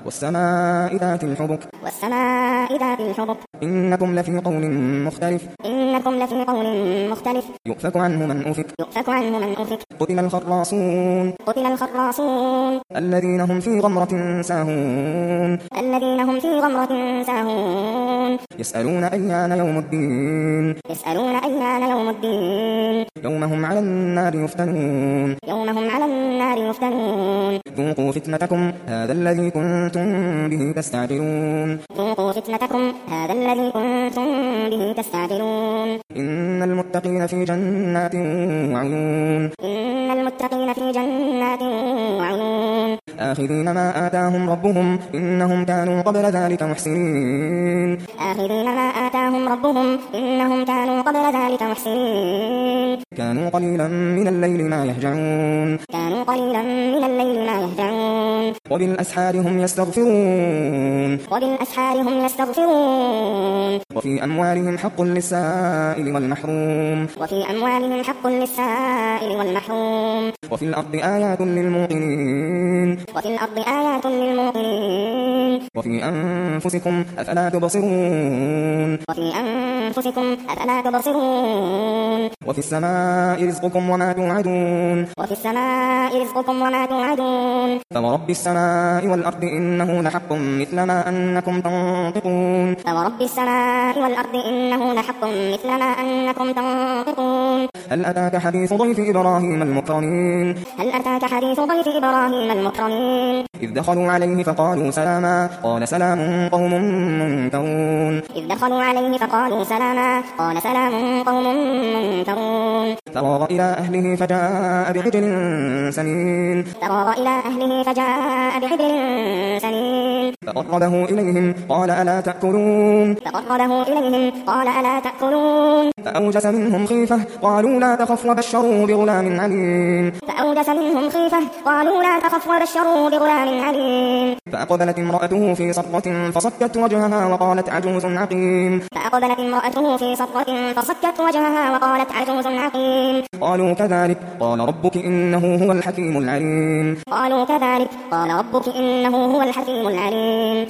والسماء ذات الحبك إنكم لفي قول مختلف يؤفك عنه من أفك قتل الخراصون الذين هم في غمرة ساهون يسألون أيان يوم الدين يوم هم على النار يفتنون ذوقوا فتنتكم هذا الذي كنتم به تستعجلون إن المتقين في جنات وعيون آخذين ما آتاهم ربهم إنهم كانوا قبل ذلك محسنين كانوا قليلا من الليل ما يهجعون وبالأسحار هم يستغفرون وفي أموالهم حق للسائل والمحروم وفي الأرض آيات للموقنين وفي أنفسكم أفلا تبصرون وفي السماء رزقكم وما توعدون فورب السماء والأرض إنه لحق مثل ما أنكم تنطقون هل أتاك حديث ضيف إبراهيم المكرمين إذ دخلوا عليه فقالوا سلاما قال سلام قوم منكرون فراغ إلى أهله فجاء بعجل سمين فقربه إليهم قال ألا تأكلون فأوجس منهم خيفة قالوا لا تخف وبشروا بغلام عليم فأقبلت امرأته في صرة فصكت وجهها وقالت عجوز عقيم قالوا كذلك قال ربك إنه هو الحكيم العليم